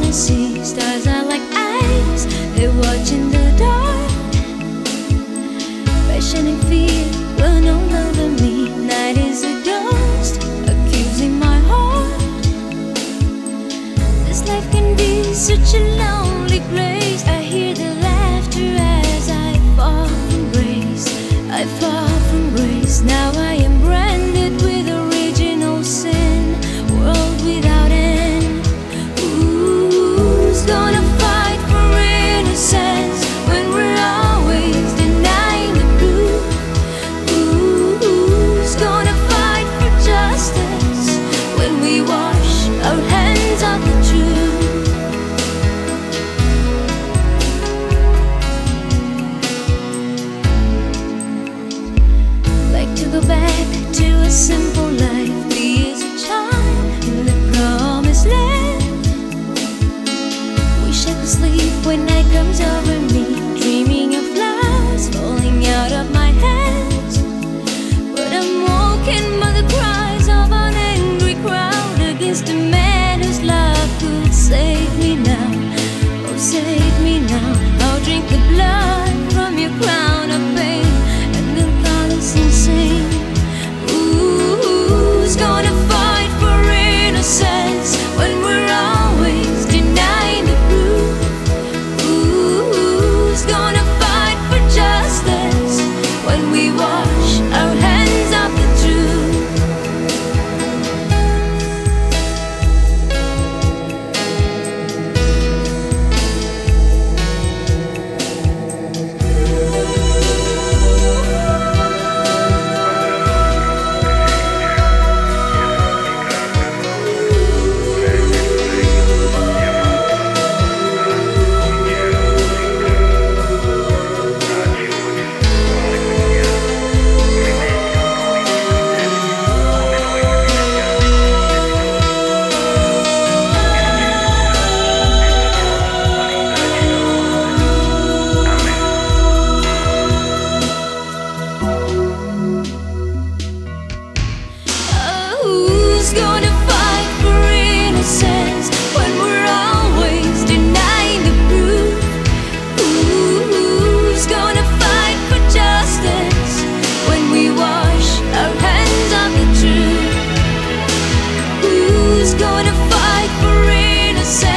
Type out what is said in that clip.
and see. Stars are like eyes, they watch in the dark. Passion and fear will no longer me. Night is a ghost accusing my heart. This life can be such a lonely place. I hear the laughter as I fall from grace. I fall from grace. Now I am branded with original sin. World without end. Who's gonna fight for innocence when we're always denying the truth? Who's gonna fight for justice when we wash our hands of the truth? Like to go back to a simple life, be as a child in the promised land. Wish I could sleep when night comes over me, dreaming of flowers falling out of my hands. But I'm woken by the cries of an angry crowd against a man whose love could save me now. Oh, save me now. I'll drink the blood from your crown of pain and then call us insane. Who's gonna fight for innocence when we're always denying the truth? Who's gonna fight for justice when we wash our hands of the truth? Who's gonna fight for innocence when we're always denying the truth? Who's gonna fight for justice when we wash our hands of the truth? Who's gonna fight for innocence?